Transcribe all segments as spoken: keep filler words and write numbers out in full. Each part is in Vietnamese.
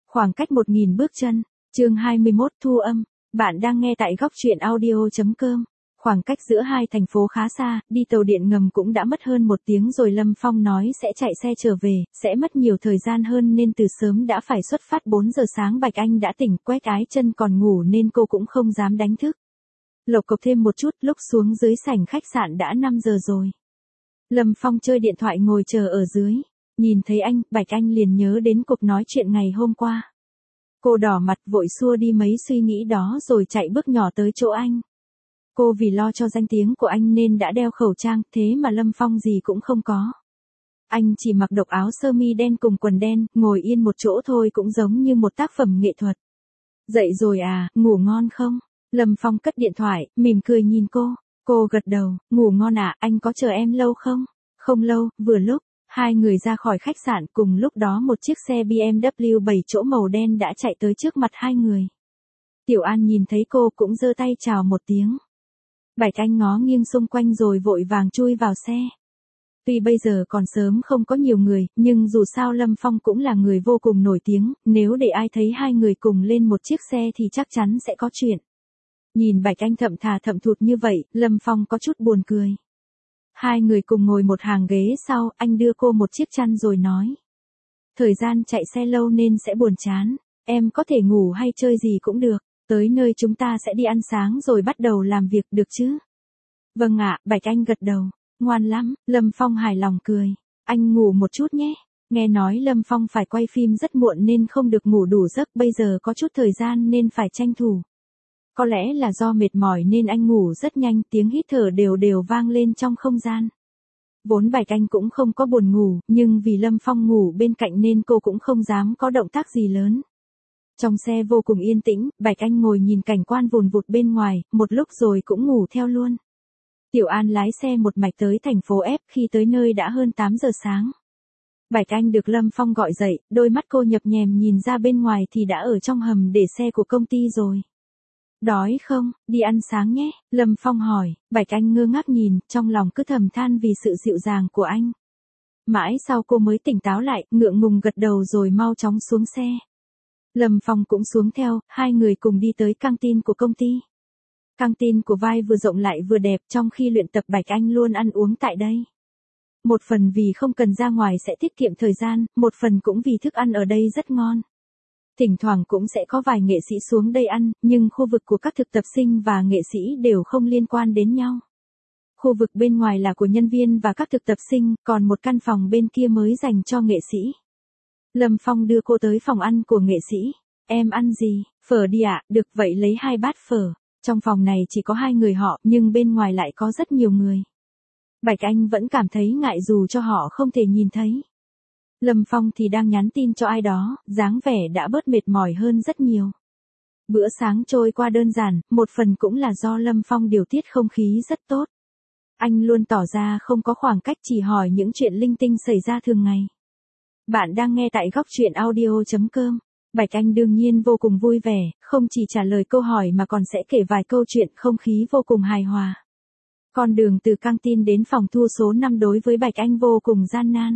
Khoảng cách một nghìn bước chân, chương hai mươi mốt thu âm, bạn đang nghe tại góc truyện audio.com. Khoảng cách giữa hai thành phố khá xa, đi tàu điện ngầm cũng đã mất hơn một tiếng rồi. Lâm Phong nói sẽ chạy xe trở về, sẽ mất nhiều thời gian hơn nên từ sớm đã phải xuất phát. Bốn giờ sáng Bạch Anh đã tỉnh, Quét Ái Chân còn ngủ nên cô cũng không dám đánh thức. Lộc cộc thêm một chút, lúc xuống dưới sảnh khách sạn đã năm giờ rồi. Lâm Phong chơi điện thoại ngồi chờ ở dưới. Nhìn thấy anh, Bạch Anh liền nhớ đến cuộc nói chuyện ngày hôm qua. Cô đỏ mặt vội xua đi mấy suy nghĩ đó rồi chạy bước nhỏ tới chỗ anh. Cô vì lo cho danh tiếng của anh nên đã đeo khẩu trang, thế mà Lâm Phong gì cũng không có. Anh chỉ mặc độc áo sơ mi đen cùng quần đen, ngồi yên một chỗ thôi cũng giống như một tác phẩm nghệ thuật. Dậy rồi à, ngủ ngon không? Lâm Phong cất điện thoại, mỉm cười nhìn cô. Cô gật đầu, ngủ ngon à, anh có chờ em lâu không? Không lâu, vừa lúc. Hai người ra khỏi khách sạn, cùng lúc đó một chiếc xe bê em vê bảy chỗ màu đen đã chạy tới trước mặt hai người. Tiểu An nhìn thấy cô cũng giơ tay chào một tiếng. Bạch Anh ngó nghiêng xung quanh rồi vội vàng chui vào xe. Tuy bây giờ còn sớm không có nhiều người, nhưng dù sao Lâm Phong cũng là người vô cùng nổi tiếng, nếu để ai thấy hai người cùng lên một chiếc xe thì chắc chắn sẽ có chuyện. Nhìn Bạch Anh thậm thà thậm thụt như vậy, Lâm Phong có chút buồn cười. Hai người cùng ngồi một hàng ghế sau, anh đưa cô một chiếc chăn rồi nói. Thời gian chạy xe lâu nên sẽ buồn chán, em có thể ngủ hay chơi gì cũng được, tới nơi chúng ta sẽ đi ăn sáng rồi bắt đầu làm việc được chứ? Vâng ạ, Bạch Anh gật đầu, ngoan lắm. Lâm Phong hài lòng cười, anh ngủ một chút nhé. Nghe nói Lâm Phong phải quay phim rất muộn nên không được ngủ đủ giấc, bây giờ có chút thời gian nên phải tranh thủ. Có lẽ là do mệt mỏi nên anh ngủ rất nhanh, tiếng hít thở đều đều vang lên trong không gian. Vốn Bạch Anh cũng không có buồn ngủ, nhưng vì Lâm Phong ngủ bên cạnh nên cô cũng không dám có động tác gì lớn. Trong xe vô cùng yên tĩnh, Bạch Anh ngồi nhìn cảnh quan vùn vụt bên ngoài, một lúc rồi cũng ngủ theo luôn. Tiểu An lái xe một mạch tới thành phố F, khi tới nơi đã hơn tám giờ sáng. Bạch Anh được Lâm Phong gọi dậy, đôi mắt cô nhập nhèm nhìn ra bên ngoài thì đã ở trong hầm để xe của công ty rồi. Đói không, đi ăn sáng nhé, Lâm Phong hỏi. Bạch Anh ngơ ngác nhìn, trong lòng cứ thầm than vì sự dịu dàng của anh. Mãi sau cô mới tỉnh táo lại, ngượng ngùng gật đầu rồi mau chóng xuống xe. Lâm Phong cũng xuống theo, hai người cùng đi tới căng tin của công ty. Căng tin của vai vừa rộng lại vừa đẹp, trong khi luyện tập Bạch Anh luôn ăn uống tại đây. Một phần vì không cần ra ngoài sẽ tiết kiệm thời gian, một phần cũng vì thức ăn ở đây rất ngon. Thỉnh thoảng cũng sẽ có vài nghệ sĩ xuống đây ăn, nhưng khu vực của các thực tập sinh và nghệ sĩ đều không liên quan đến nhau. Khu vực bên ngoài là của nhân viên và các thực tập sinh, còn một căn phòng bên kia mới dành cho nghệ sĩ. Lâm Phong đưa cô tới phòng ăn của nghệ sĩ. Em ăn gì? Phở đi ạ, được vậy lấy hai bát phở. Trong phòng này chỉ có hai người họ, nhưng bên ngoài lại có rất nhiều người. Bạch Anh vẫn cảm thấy ngại dù cho họ không thể nhìn thấy. Lâm Phong thì đang nhắn tin cho ai đó, dáng vẻ đã bớt mệt mỏi hơn rất nhiều. Bữa sáng trôi qua đơn giản, một phần cũng là do Lâm Phong điều tiết không khí rất tốt. Anh luôn tỏ ra không có khoảng cách, chỉ hỏi những chuyện linh tinh xảy ra thường ngày. Bạn đang nghe tại góc truyện audio.com. Bạch Anh đương nhiên vô cùng vui vẻ, không chỉ trả lời câu hỏi mà còn sẽ kể vài câu chuyện, không khí vô cùng hài hòa. Con đường từ căng tin đến phòng thu số năm đối với Bạch Anh vô cùng gian nan.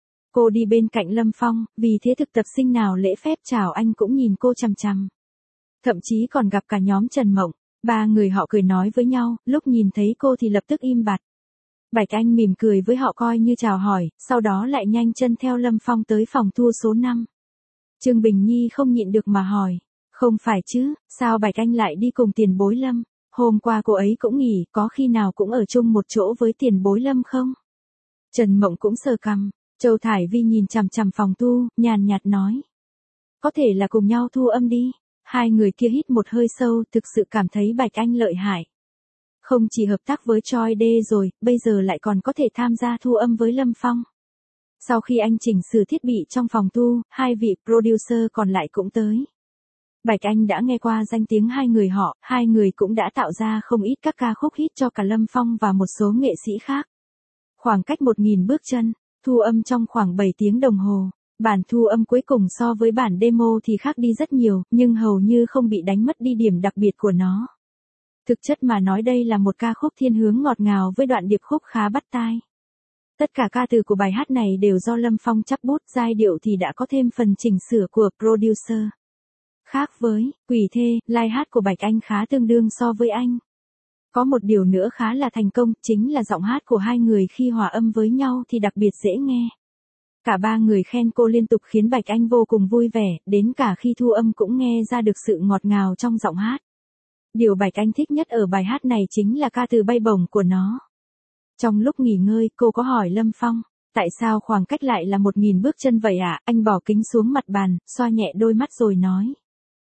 Cô đi bên cạnh Lâm Phong, vì thế thực tập sinh nào lễ phép chào anh cũng nhìn cô chằm chằm. Thậm chí còn gặp cả nhóm Trần Mộng, ba người họ cười nói với nhau, lúc nhìn thấy cô thì lập tức im bặt. Bạch Anh mỉm cười với họ coi như chào hỏi, sau đó lại nhanh chân theo Lâm Phong tới phòng thu số năm. Trương Bình Nhi không nhịn được mà hỏi, không phải chứ, sao Bạch Anh lại đi cùng tiền bối Lâm? Hôm qua cô ấy cũng nghỉ, có khi nào cũng ở chung một chỗ với tiền bối Lâm không? Trần Mộng cũng sờ cằm. Châu Thải Vi nhìn chằm chằm phòng thu, nhàn nhạt nói. Có thể là cùng nhau thu âm đi. Hai người kia hít một hơi sâu, thực sự cảm thấy Bạch Anh lợi hại. Không chỉ hợp tác với Choi Dae rồi, bây giờ lại còn có thể tham gia thu âm với Lâm Phong. Sau khi anh chỉnh sửa thiết bị trong phòng thu, hai vị producer còn lại cũng tới. Bạch Anh đã nghe qua danh tiếng hai người họ, hai người cũng đã tạo ra không ít các ca khúc hit cho cả Lâm Phong và một số nghệ sĩ khác. Khoảng cách một nghìn bước chân. Thu âm trong khoảng bảy tiếng đồng hồ. Bản thu âm cuối cùng so với bản demo thì khác đi rất nhiều, nhưng hầu như không bị đánh mất đi điểm đặc biệt của nó. Thực chất mà nói đây là một ca khúc thiên hướng ngọt ngào với đoạn điệp khúc khá bắt tai. Tất cả ca từ của bài hát này đều do Lâm Phong chắp bút, giai điệu thì đã có thêm phần chỉnh sửa của producer. Khác với Quỷ Thê, live hát của Bạch Anh khá tương đương so với anh. Có một điều nữa khá là thành công, chính là giọng hát của hai người khi hòa âm với nhau thì đặc biệt dễ nghe. Cả ba người khen cô liên tục khiến Bạch Anh vô cùng vui vẻ, đến cả khi thu âm cũng nghe ra được sự ngọt ngào trong giọng hát. Điều Bạch Anh thích nhất ở bài hát này chính là ca từ bay bổng của nó. Trong lúc nghỉ ngơi, cô có hỏi Lâm Phong, tại sao khoảng cách lại là một nghìn bước chân vậy ạ? À? Anh bỏ kính xuống mặt bàn, xoa nhẹ đôi mắt rồi nói.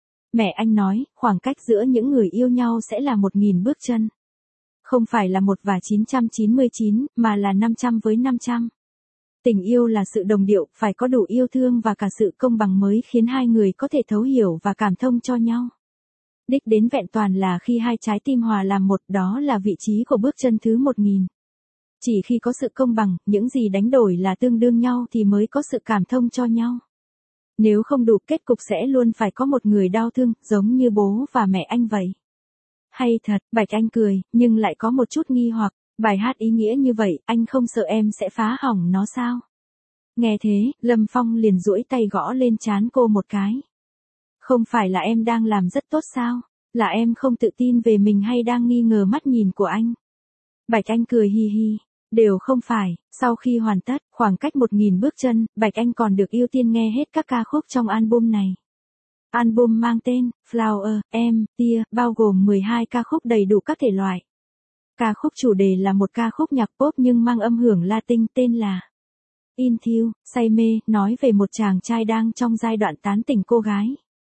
Mẹ anh nói, khoảng cách giữa những người yêu nhau sẽ là một nghìn bước chân. Không phải là một và chín trăm chín mươi chín, mà là năm trăm với năm trăm. Tình yêu là sự đồng điệu, phải có đủ yêu thương và cả sự công bằng mới khiến hai người có thể thấu hiểu và cảm thông cho nhau. Đích đến vẹn toàn là khi hai trái tim hòa làm một, đó là vị trí của bước chân thứ một nghìn. Chỉ khi có sự công bằng, những gì đánh đổi là tương đương nhau thì mới có sự cảm thông cho nhau. Nếu không đủ, kết cục sẽ luôn phải có một người đau thương, giống như bố và mẹ anh vậy. Hay thật, Bạch Anh cười, nhưng lại có một chút nghi hoặc, bài hát ý nghĩa như vậy, anh không sợ em sẽ phá hỏng nó sao? Nghe thế, Lâm Phong liền duỗi tay gõ lên trán cô một cái. Không phải là em đang làm rất tốt sao? Là em không tự tin về mình hay đang nghi ngờ mắt nhìn của anh? Bạch Anh cười hi hi. Đều không phải, sau khi hoàn tất, khoảng cách một nghìn bước chân, Bạch Anh còn được ưu tiên nghe hết các ca khúc trong album này. Album mang tên Flower, Em, Tia, bao gồm mười hai ca khúc đầy đủ các thể loại. Ca khúc chủ đề là một ca khúc nhạc pop nhưng mang âm hưởng Latin tên là Into, say mê, nói về một chàng trai đang trong giai đoạn tán tỉnh cô gái.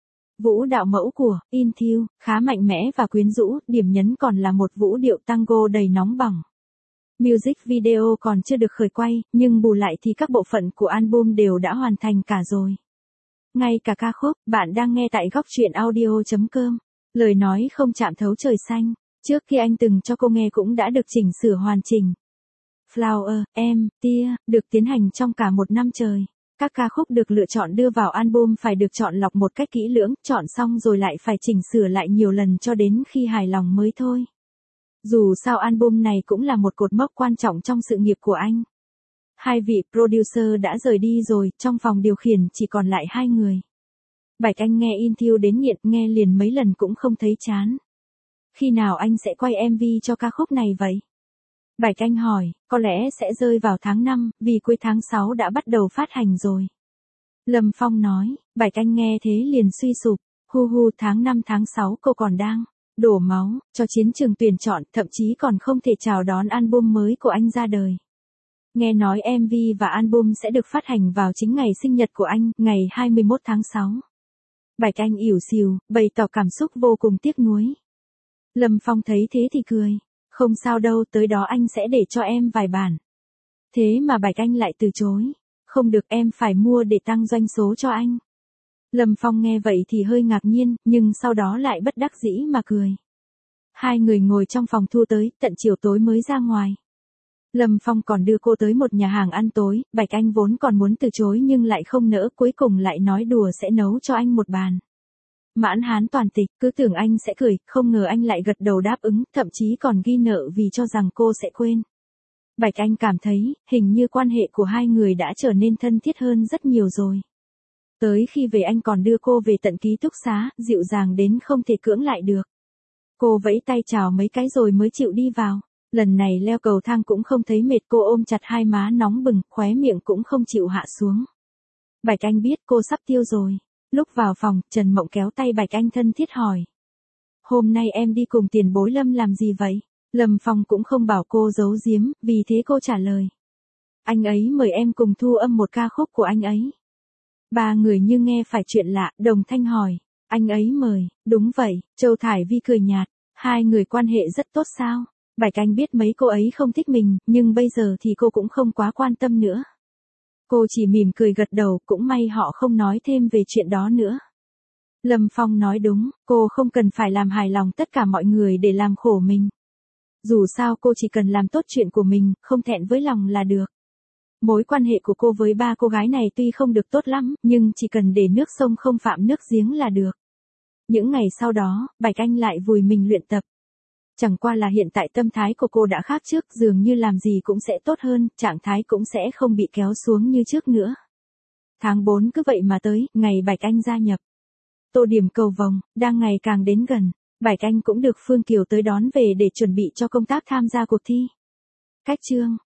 Vũ đạo mẫu của Into khá mạnh mẽ và quyến rũ, điểm nhấn còn là một vũ điệu tango đầy nóng bỏng. Music video còn chưa được khởi quay, nhưng bù lại thì các bộ phận của album đều đã hoàn thành cả rồi. Ngay cả ca khúc, bạn đang nghe tại góc truyện audio chấm com. Lời nói không chạm thấu trời xanh, trước khi anh từng cho cô nghe cũng đã được chỉnh sửa hoàn chỉnh. Flower, Em, Tia, được tiến hành trong cả một năm trời. Các ca khúc được lựa chọn đưa vào album phải được chọn lọc một cách kỹ lưỡng, chọn xong rồi lại phải chỉnh sửa lại nhiều lần cho đến khi hài lòng mới thôi. Dù sao album này cũng là một cột mốc quan trọng trong sự nghiệp của anh. Hai vị producer đã rời đi rồi, trong phòng điều khiển chỉ còn lại hai người. Bạch Anh nghe Into đến nghiện, nghe liền mấy lần cũng không thấy chán. Khi nào anh sẽ quay em vê cho ca khúc này vậy? Bạch Anh hỏi, có lẽ sẽ rơi vào tháng năm, vì cuối tháng sáu đã bắt đầu phát hành rồi. Lâm Phong nói, Bạch Anh nghe thế liền suy sụp, hu hu tháng năm tháng sáu cô còn đang đổ máu, cho chiến trường tuyển chọn, thậm chí còn không thể chào đón album mới của anh ra đời. Nghe nói em vê và album sẽ được phát hành vào chính ngày sinh nhật của anh, ngày hai mươi mốt tháng sáu. Bạch Anh ỉu xìu, bày tỏ cảm xúc vô cùng tiếc nuối. Lâm Phong thấy thế thì cười, không sao đâu, tới đó anh sẽ để cho em vài bản. Thế mà Bạch Anh lại từ chối, không được, em phải mua để tăng doanh số cho anh. Lâm Phong nghe vậy thì hơi ngạc nhiên, nhưng sau đó lại bất đắc dĩ mà cười. Hai người ngồi trong phòng thu tới, tận chiều tối mới ra ngoài. Lâm Phong còn đưa cô tới một nhà hàng ăn tối, Bạch Anh vốn còn muốn từ chối nhưng lại không nỡ, cuối cùng lại nói đùa sẽ nấu cho anh một bàn. Mãn hán toàn tịch, cứ tưởng anh sẽ cười, không ngờ anh lại gật đầu đáp ứng, thậm chí còn ghi nợ vì cho rằng cô sẽ quên. Bạch Anh cảm thấy, hình như quan hệ của hai người đã trở nên thân thiết hơn rất nhiều rồi. Tới khi về anh còn đưa cô về tận ký túc xá, dịu dàng đến không thể cưỡng lại được. Cô vẫy tay chào mấy cái rồi mới chịu đi vào. Lần này leo cầu thang cũng không thấy mệt, cô ôm chặt hai má nóng bừng, khóe miệng cũng không chịu hạ xuống. Bạch Anh biết cô sắp tiêu rồi. Lúc vào phòng, Trần Mộng kéo tay Bạch Anh thân thiết hỏi. Hôm nay em đi cùng tiền bối Lâm làm gì vậy? Lâm Phong cũng không bảo cô giấu giếm, vì thế cô trả lời. Anh ấy mời em cùng thu âm một ca khúc của anh ấy. Ba người như nghe phải chuyện lạ, đồng thanh hỏi. Anh ấy mời, đúng vậy, Châu Thải Vi cười nhạt. Hai người quan hệ rất tốt sao? Bạch Anh biết mấy cô ấy không thích mình, nhưng bây giờ thì cô cũng không quá quan tâm nữa. Cô chỉ mỉm cười gật đầu, cũng may họ không nói thêm về chuyện đó nữa. Lâm Phong nói đúng, cô không cần phải làm hài lòng tất cả mọi người để làm khổ mình. Dù sao cô chỉ cần làm tốt chuyện của mình, không thẹn với lòng là được. Mối quan hệ của cô với ba cô gái này tuy không được tốt lắm, nhưng chỉ cần để nước sông không phạm nước giếng là được. Những ngày sau đó, Bạch Anh lại vùi mình luyện tập. Chẳng qua là hiện tại tâm thái của cô đã khác trước, dường như làm gì cũng sẽ tốt hơn, trạng thái cũng sẽ không bị kéo xuống như trước nữa. Tháng bốn cứ vậy mà tới, ngày Bạch Anh gia nhập. Tô điểm cầu vồng, đang ngày càng đến gần. Bạch Anh cũng được Phương Kiều tới đón về để chuẩn bị cho công tác tham gia cuộc thi. Cách chương